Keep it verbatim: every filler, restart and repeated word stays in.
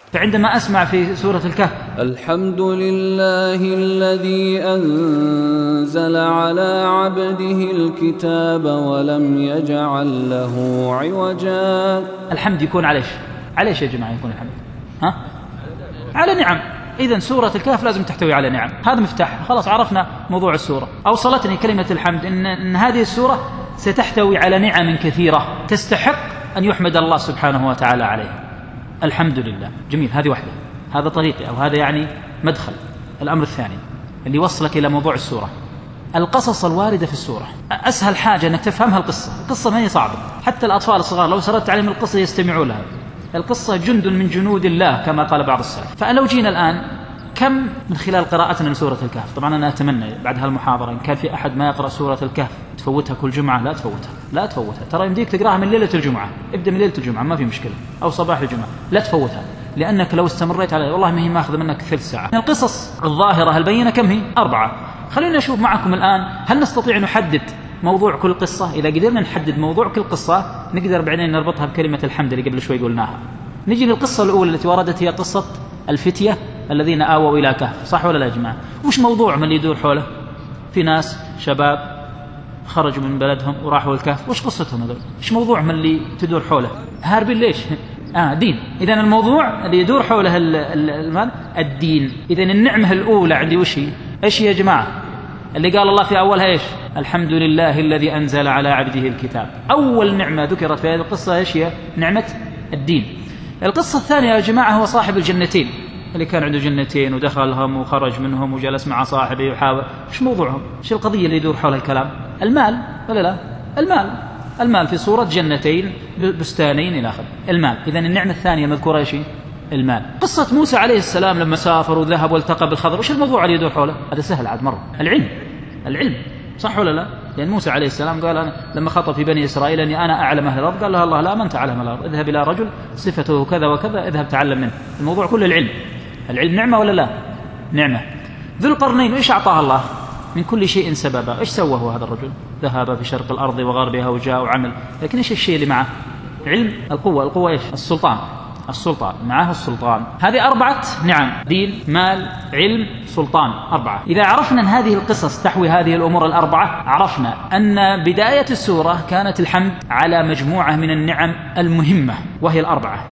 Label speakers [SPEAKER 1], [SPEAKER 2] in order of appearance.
[SPEAKER 1] فعندما أسمع في سورة الكهف
[SPEAKER 2] الحمد لله الذي أنزل على عبده الكتاب ولم يجعل له عوجا.
[SPEAKER 1] الحمد يكون على ايش؟ على ايش يا جماعة يكون الحمد؟ ها؟ على نعم. إذن سورة الكهف لازم تحتوي على نعم، هذا مفتاح. خلاص عرفنا موضوع السورة. أوصلتني كلمة الحمد إن, إن هذه السورة ستحتوي على نعم كثيرة تستحق أن يحمد الله سبحانه وتعالى عليها. الحمد لله. جميل، هذه واحدة، هذا طريقي أو هذا يعني مدخل. الأمر الثاني اللي يوصلك إلى موضوع السورة القصص الواردة في السورة. أسهل حاجة أنك تفهمها القصة. القصة ما هي صعبة، حتى الأطفال الصغار لو سردت عليهم القصة يستمعوا لها. القصة جند من جنود الله كما قال بعض السلف. فلو جينا الآن كم من خلال قراءتنا لسورة الكهف، طبعا أنا أتمنى بعد هالمحاضرة إن كان في أحد ما يقرأ سورة الكهف تفوتها كل جمعة، لا تفوتها، لا تفوتها. ترى يمديك تقرأها من ليلة الجمعة، ابدأ من ليلة الجمعة ما في مشكلة، أو صباح الجمعة، لا تفوتها، لأنك لو استمريت على والله ما هي ماخذ منك ثلث ساعة. القصص الظاهرة البينة كم هي؟ أربعة. خلينا نشوف معكم الآن هل نستطيع أن نحدد موضوع كل قصة؟ إذا قدرنا نحدد موضوع كل قصة نقدر بعدين نربطها بكلمة الحمد اللي قبل شوي قلناها. نجي للقصة الأولى التي وردت هي قصة الفتية الذين آووا إلى كهف، صح ولا لا يا جماعة؟ وش موضوع من اللي يدور حوله؟ في ناس شباب خرجوا من بلدهم وراحوا الكهف، وش قصتهم هذول؟ وش موضوع من اللي تدور حوله؟ هاربين ليش؟ آه دين. إذن الموضوع اللي يدور حوله المال الدين. إذن النعمة الأولى عندي وش هي؟ إيش هي يا جماعة؟ اللي قال الله في أولها إيش؟ الحمد لله الذي أنزل على عبده الكتاب. أول نعمة ذكرت في هذه القصة إيش هي؟ نعمة الدين. القصة الثانية يا جماعة هو صاحب الجنتين اللي كان عنده جنتين ودخلهم وخرج منهم وجلس مع صاحبه ويحاول. إيش موضوعهم؟ إيش القضية اللي يدور حول الكلام؟ المال ولا لا؟ المال. المال في صورة جنتين بستانين إلى آخره. المال. إذن النعمة الثانية مذكورة إيش؟ المال. قصة موسى عليه السلام لما سافر وذهب والتقى بالخضر، وش الموضوع اللي يدور حوله؟ هذا سهل عاد مرة. العلم. العلم، صح ولا لا؟ لأن موسى عليه السلام قال أنا لما خطب في بني إسرائيل أني أنا أعلم أهل الأرض، قال له الله لا، من تعلم الأرض؟ اذهب إلى رجل صفته كذا وكذا، اذهب تعلم منه. الموضوع كله العلم. العلم نعمة ولا لا؟ نعمة. ذو القرنين إيش أعطاه الله؟ من كل شيء سببا. إيش سوى هو هذا الرجل؟ ذهب في شرق الأرض وغربها وجاء وعمل، لكن إيش الشيء اللي معه؟ علم. القوة. القوة إيش؟ السلطان. السلطان، معه السلطان. هذه أربعة نعم: دين، مال، علم، سلطان. أربعة. إذا عرفنا أن هذه القصص تحوي هذه الأمور الأربعة، عرفنا أن بداية السورة كانت الحمد على مجموعة من النعم المهمة وهي الأربعة.